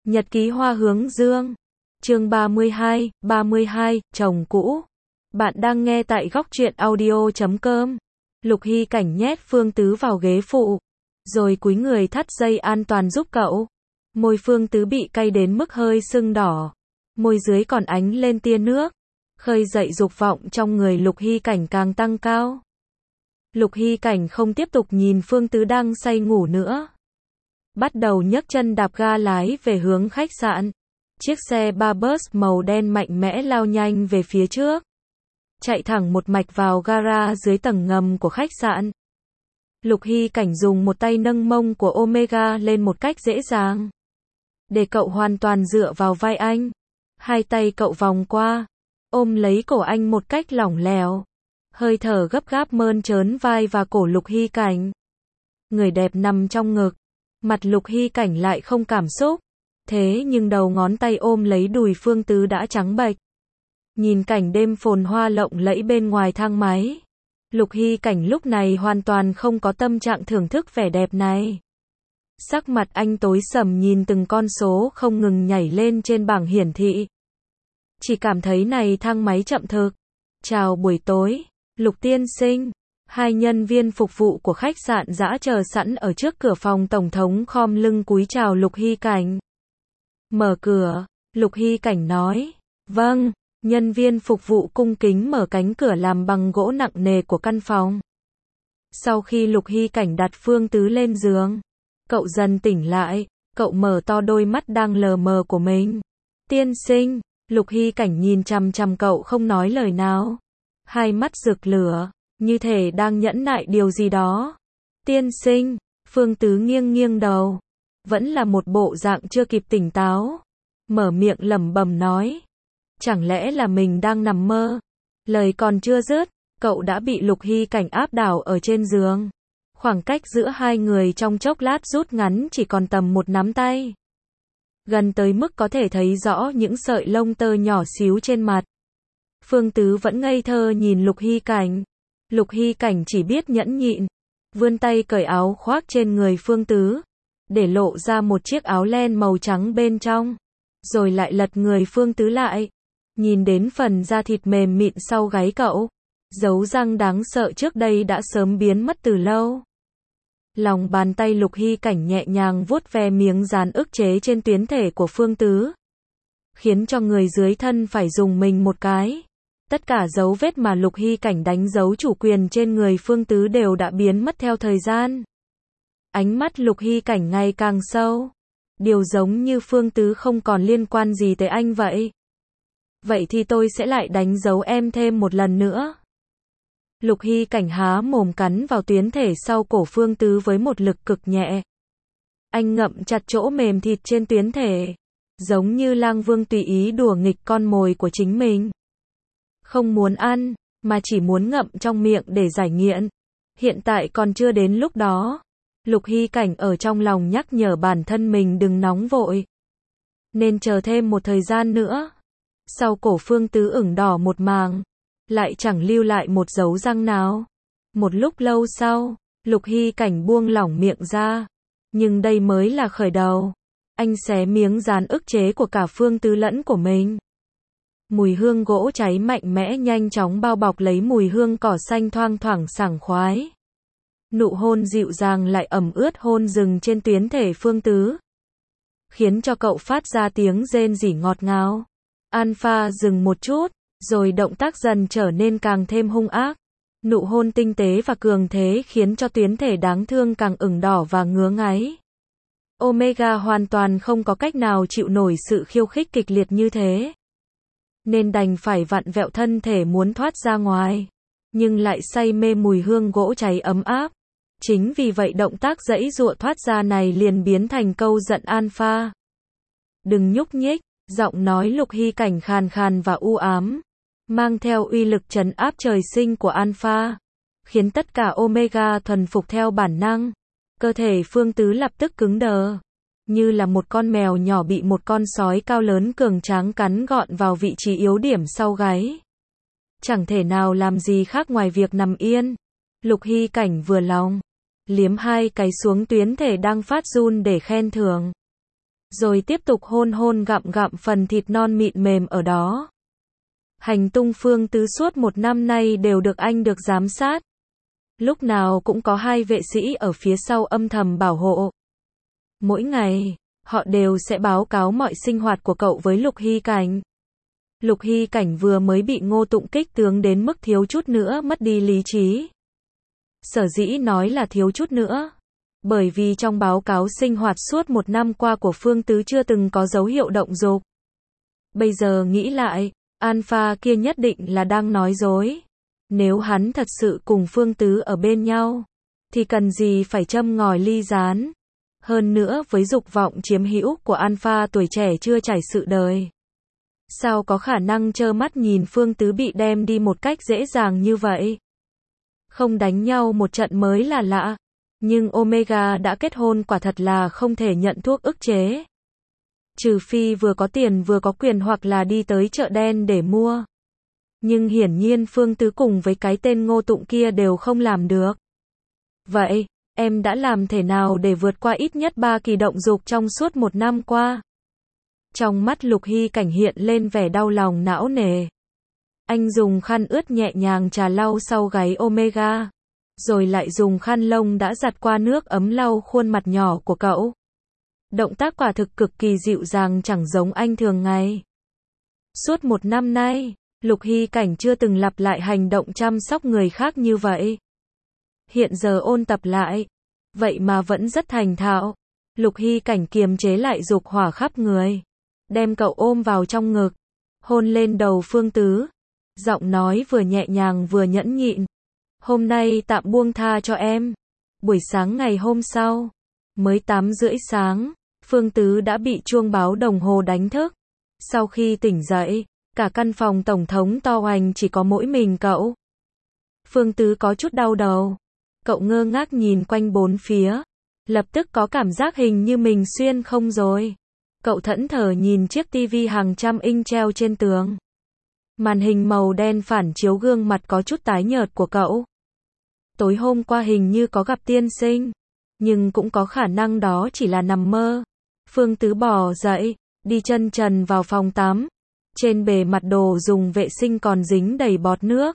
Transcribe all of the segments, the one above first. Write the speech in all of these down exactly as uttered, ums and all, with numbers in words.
Nhật ký hoa hướng dương. Chương ba mươi hai, ba mươi hai, chồng cũ. Bạn đang nghe tại góc truyện audio chấm com. Lục Hy Cảnh nhét Phương Tứ vào ghế phụ, rồi cúi người thắt dây an toàn giúp cậu. Môi Phương Tứ bị cay đến mức hơi sưng đỏ, môi dưới còn ánh lên tia nước, khơi dậy dục vọng trong người Lục Hy Cảnh càng tăng cao. Lục Hy Cảnh không tiếp tục nhìn Phương Tứ đang say ngủ nữa, bắt đầu nhấc chân đạp ga lái về hướng khách sạn. Chiếc xe ba bus màu đen mạnh mẽ lao nhanh về phía trước, chạy thẳng một mạch vào gara dưới tầng ngầm của khách sạn. Lục Hy Cảnh dùng một tay nâng mông của Omega lên một cách dễ dàng, để cậu hoàn toàn dựa vào vai anh. Hai tay cậu vòng qua, ôm lấy cổ anh một cách lỏng lẻo, hơi thở gấp gáp mơn trớn vai và cổ Lục Hy Cảnh. Người đẹp nằm trong ngực, mặt Lục Hy Cảnh lại không cảm xúc, thế nhưng đầu ngón tay ôm lấy đùi Phương Tứ đã trắng bệch. Nhìn cảnh đêm phồn hoa lộng lẫy bên ngoài thang máy, Lục Hy Cảnh lúc này hoàn toàn không có tâm trạng thưởng thức vẻ đẹp này. Sắc mặt anh tối sầm nhìn từng con số không ngừng nhảy lên trên bảng hiển thị. Chỉ cảm thấy này thang máy chậm thực. Chào buổi tối, Lục tiên sinh. Hai nhân viên phục vụ của khách sạn dã chờ sẵn ở trước cửa phòng tổng thống khom lưng cúi chào Lục Hy Cảnh. Mở cửa, Lục Hy Cảnh nói. Vâng. Nhân viên phục vụ cung kính mở cánh cửa làm bằng gỗ nặng nề của căn phòng. Sau khi Lục Hy Cảnh đặt Phương Tứ lên giường, cậu dần tỉnh lại, cậu mở to đôi mắt đang lờ mờ của mình. Tiên sinh, Lục Hy Cảnh nhìn chằm chằm cậu không nói lời nào. Hai mắt rực lửa, như thể đang nhẫn nại điều gì đó. Tiên sinh, Phương Tứ nghiêng nghiêng đầu, vẫn là một bộ dạng chưa kịp tỉnh táo. Mở miệng lẩm bẩm nói. Chẳng lẽ là mình đang nằm mơ? Lời còn chưa dứt, cậu đã bị Lục Hy Cảnh áp đảo ở trên giường. Khoảng cách giữa hai người trong chốc lát rút ngắn chỉ còn tầm một nắm tay. Gần tới mức có thể thấy rõ những sợi lông tơ nhỏ xíu trên mặt. Phương Tứ vẫn ngây thơ nhìn Lục Hy Cảnh. Lục Hy Cảnh chỉ biết nhẫn nhịn, vươn tay cởi áo khoác trên người Phương Tứ, để lộ ra một chiếc áo len màu trắng bên trong. Rồi lại lật người Phương Tứ lại, nhìn đến phần da thịt mềm mịn sau gáy cậu. Dấu răng đáng sợ trước đây đã sớm biến mất từ lâu. Lòng bàn tay Lục Hy Cảnh nhẹ nhàng vuốt ve miếng dán ức chế trên tuyến thể của Phương Tứ, khiến cho người dưới thân phải dùng mình một cái. Tất cả dấu vết mà Lục Hy Cảnh đánh dấu chủ quyền trên người Phương Tứ đều đã biến mất theo thời gian. Ánh mắt Lục Hy Cảnh ngày càng sâu. Điều giống như Phương Tứ không còn liên quan gì tới anh vậy. Vậy thì tôi sẽ lại đánh dấu em thêm một lần nữa. Lục Hy Cảnh há mồm cắn vào tuyến thể sau cổ Phương Tứ với một lực cực nhẹ. Anh ngậm chặt chỗ mềm thịt trên tuyến thể, giống như lang vương tùy ý đùa nghịch con mồi của chính mình. Không muốn ăn, mà chỉ muốn ngậm trong miệng để giải nghiện. Hiện tại còn chưa đến lúc đó. Lục Hy Cảnh ở trong lòng nhắc nhở bản thân mình đừng nóng vội, nên chờ thêm một thời gian nữa. Sau cổ Phương Tứ ửng đỏ một màng, lại chẳng lưu lại một dấu răng nào. Một lúc lâu sau, Lục Hy Cảnh buông lỏng miệng ra. Nhưng đây mới là khởi đầu. Anh xé miếng dán ức chế của cả Phương Tứ lẫn của mình. Mùi hương gỗ cháy mạnh mẽ nhanh chóng bao bọc lấy mùi hương cỏ xanh thoang thoảng sảng khoái. Nụ hôn dịu dàng lại ẩm ướt hôn rừng trên tuyến thể Phương Tứ, khiến cho cậu phát ra tiếng rên rỉ ngọt ngào. Alpha dừng một chút, rồi động tác dần trở nên càng thêm hung ác. Nụ hôn tinh tế và cường thế khiến cho tuyến thể đáng thương càng ửng đỏ và ngứa ngáy. Omega hoàn toàn không có cách nào chịu nổi sự khiêu khích kịch liệt như thế, nên đành phải vặn vẹo thân thể muốn thoát ra ngoài, nhưng lại say mê mùi hương gỗ cháy ấm áp. Chính vì vậy động tác giãy giụa thoát ra này liền biến thành câu giận Alpha. Đừng nhúc nhích. Giọng nói Lục Hy Cảnh khàn khàn và u ám, mang theo uy lực trấn áp trời sinh của Alpha, khiến tất cả Omega thuần phục theo bản năng. Cơ thể Phương Tứ lập tức cứng đờ, như là một con mèo nhỏ bị một con sói cao lớn cường tráng cắn gọn vào vị trí yếu điểm sau gáy. Chẳng thể nào làm gì khác ngoài việc nằm yên. Lục Hy Cảnh vừa lòng, liếm hai cái xuống tuyến thể đang phát run để khen thưởng. rồi tiếp tục hôn hôn gặm gặm phần thịt non mịn mềm ở đó. Hành tung Phương Tứ suốt một năm nay đều được anh được giám sát. Lúc nào cũng có hai vệ sĩ ở phía sau âm thầm bảo hộ. Mỗi ngày, họ đều sẽ báo cáo mọi sinh hoạt của cậu với Lục Hy Cảnh. Lục Hy Cảnh vừa mới bị Ngô Tụng kích tướng đến mức thiếu chút nữa mất đi lý trí. Sở dĩ nói là thiếu chút nữa, bởi vì trong báo cáo sinh hoạt suốt một năm qua của Phương Tứ chưa từng có dấu hiệu động dục. Bây giờ nghĩ lại, Alpha kia nhất định là đang nói dối. Nếu hắn thật sự cùng Phương Tứ ở bên nhau, thì cần gì phải châm ngòi ly gián. Hơn nữa với dục vọng chiếm hữu của Alpha tuổi trẻ chưa trải sự đời, sao có khả năng trơ mắt nhìn Phương Tứ bị đem đi một cách dễ dàng như vậy. Không đánh nhau một trận mới là lạ, nhưng Omega đã kết hôn quả thật là không thể nhận thuốc ức chế. Trừ phi vừa có tiền vừa có quyền hoặc là đi tới chợ đen để mua. Nhưng hiển nhiên Phương Tứ cùng với cái tên Ngô Tụng kia đều không làm được. Vậy, em đã làm thế nào để vượt qua ít nhất ba kỳ động dục trong suốt một năm qua? Trong mắt Lục Hy Cảnh hiện lên vẻ đau lòng não nề. Anh dùng khăn ướt nhẹ nhàng trà lau sau gáy Omega, rồi lại dùng khăn lông đã giặt qua nước ấm lau khuôn mặt nhỏ của cậu. Động tác quả thực cực kỳ dịu dàng, chẳng giống anh thường ngày. Suốt một năm nay, Lục Hy Cảnh chưa từng lặp lại hành động chăm sóc người khác như vậy. Hiện giờ ôn tập lại, vậy mà vẫn rất thành thạo. Lục Hy Cảnh kiềm chế lại dục hỏa khắp người, đem cậu ôm vào trong ngực, hôn lên đầu Phương Tứ, giọng nói vừa nhẹ nhàng vừa nhẫn nhịn. Hôm nay tạm buông tha cho em. Buổi sáng ngày hôm sau, mới tám rưỡi sáng, Phương Tứ đã bị chuông báo đồng hồ đánh thức. Sau khi tỉnh dậy, cả căn phòng tổng thống to hoành chỉ có mỗi mình cậu. Phương Tứ có chút đau đầu. Cậu ngơ ngác nhìn quanh bốn phía, lập tức có cảm giác hình như mình xuyên không rồi. Cậu thẫn thờ nhìn chiếc tivi hàng trăm inch treo trên tường. Màn hình màu đen phản chiếu gương mặt có chút tái nhợt của cậu. Tối hôm qua hình như có gặp tiên sinh, nhưng cũng có khả năng đó chỉ là nằm mơ. Phương Tứ bò dậy, đi chân trần vào phòng tắm. Trên bề mặt đồ dùng vệ sinh còn dính đầy bọt nước.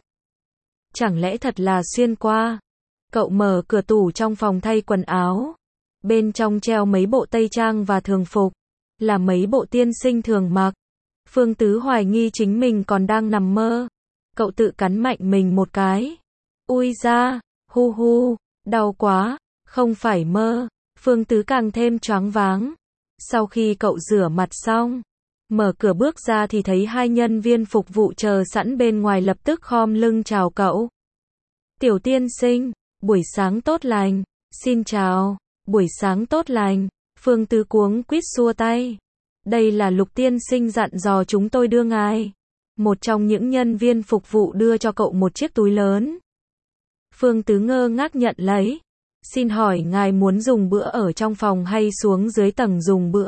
Chẳng lẽ thật là xuyên qua? Cậu mở cửa tủ trong phòng thay quần áo. Bên trong treo mấy bộ tây trang và thường phục, là mấy bộ tiên sinh thường mặc. Phương Tứ hoài nghi chính mình còn đang nằm mơ. Cậu tự cắn mạnh mình một cái. Ui da, hu hu, đau quá, không phải mơ. Phương Tứ càng thêm choáng váng. Sau khi cậu rửa mặt xong, mở cửa bước ra thì thấy hai nhân viên phục vụ chờ sẵn bên ngoài, lập tức khom lưng chào cậu. Tiểu tiên sinh, buổi sáng tốt lành. Xin chào, buổi sáng tốt lành. Phương Tứ cuống quýt xua tay. Đây là Lục tiên sinh dặn dò chúng tôi đưa ngài. Một trong những nhân viên phục vụ đưa cho cậu một chiếc túi lớn. Phương Tứ ngơ ngác nhận lấy. Xin hỏi ngài muốn dùng bữa ở trong phòng hay xuống dưới tầng dùng bữa?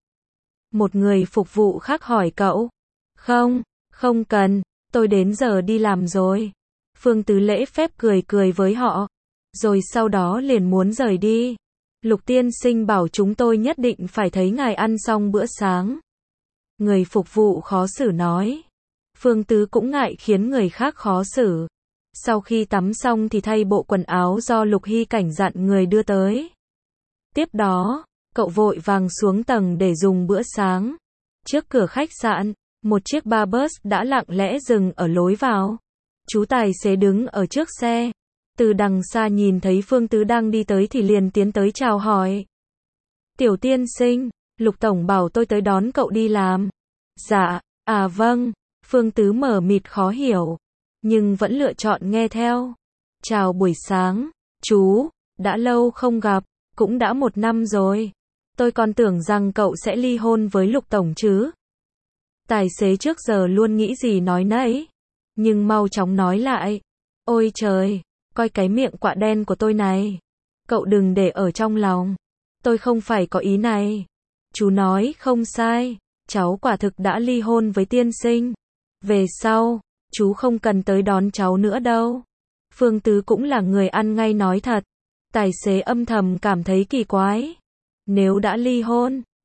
Một người phục vụ khác hỏi cậu. Không, không cần, tôi đến giờ đi làm rồi. Phương Tứ lễ phép cười cười với họ, rồi sau đó liền muốn rời đi. Lục tiên sinh bảo chúng tôi nhất định phải thấy ngài ăn xong bữa sáng. Người phục vụ khó xử nói. Phương Tứ cũng ngại khiến người khác khó xử. Sau khi tắm xong thì thay bộ quần áo do Lục Hy Cảnh dặn người đưa tới. Tiếp đó, cậu vội vàng xuống tầng để dùng bữa sáng. Trước cửa khách sạn, một chiếc ba bus đã lặng lẽ dừng ở lối vào. Chú tài xế đứng ở trước xe. Từ đằng xa nhìn thấy Phương Tứ đang đi tới thì liền tiến tới chào hỏi. Tiểu tiên sinh, Lục tổng bảo tôi tới đón cậu đi làm. Dạ, à vâng. Phương Tứ mờ mịt khó hiểu, nhưng vẫn lựa chọn nghe theo. Chào buổi sáng, chú, đã lâu không gặp, cũng đã một năm rồi. Tôi còn tưởng rằng cậu sẽ ly hôn với Lục tổng chứ. Tài xế trước giờ luôn nghĩ gì nói nấy, nhưng mau chóng nói lại. Ôi trời, coi cái miệng quạ đen của tôi này. Cậu đừng để ở trong lòng. Tôi không phải có ý này. Chú nói không sai, cháu quả thực đã ly hôn với tiên sinh. Về sau, chú không cần tới đón cháu nữa đâu. Phương Tứ cũng là người ăn ngay nói thật. Tài xế âm thầm cảm thấy kỳ quái. Nếu đã ly hôn,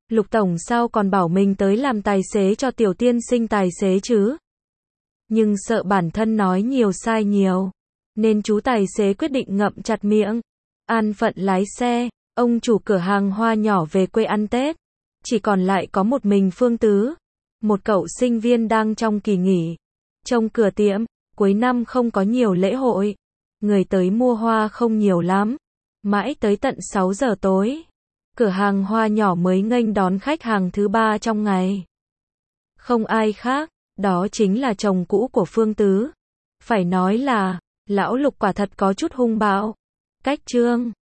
Lục tổng sao còn bảo mình tới làm tài xế cho tiểu tiên sinh tài xế chứ? Nhưng sợ bản thân nói nhiều sai nhiều, nên chú tài xế quyết định ngậm chặt miệng, an phận lái xe. Ông chủ cửa hàng hoa nhỏ về quê ăn Tết, chỉ còn lại có một mình Phương Tứ, một cậu sinh viên đang trong kỳ nghỉ. Trông cửa tiệm, cuối năm không có nhiều lễ hội, người tới mua hoa không nhiều lắm. Mãi tới tận sáu giờ tối, cửa hàng hoa nhỏ mới nghênh đón khách hàng thứ ba trong ngày. Không ai khác, đó chính là chồng cũ của Phương Tứ. Phải nói là, lão Lục quả thật có chút hung bạo. Cách trương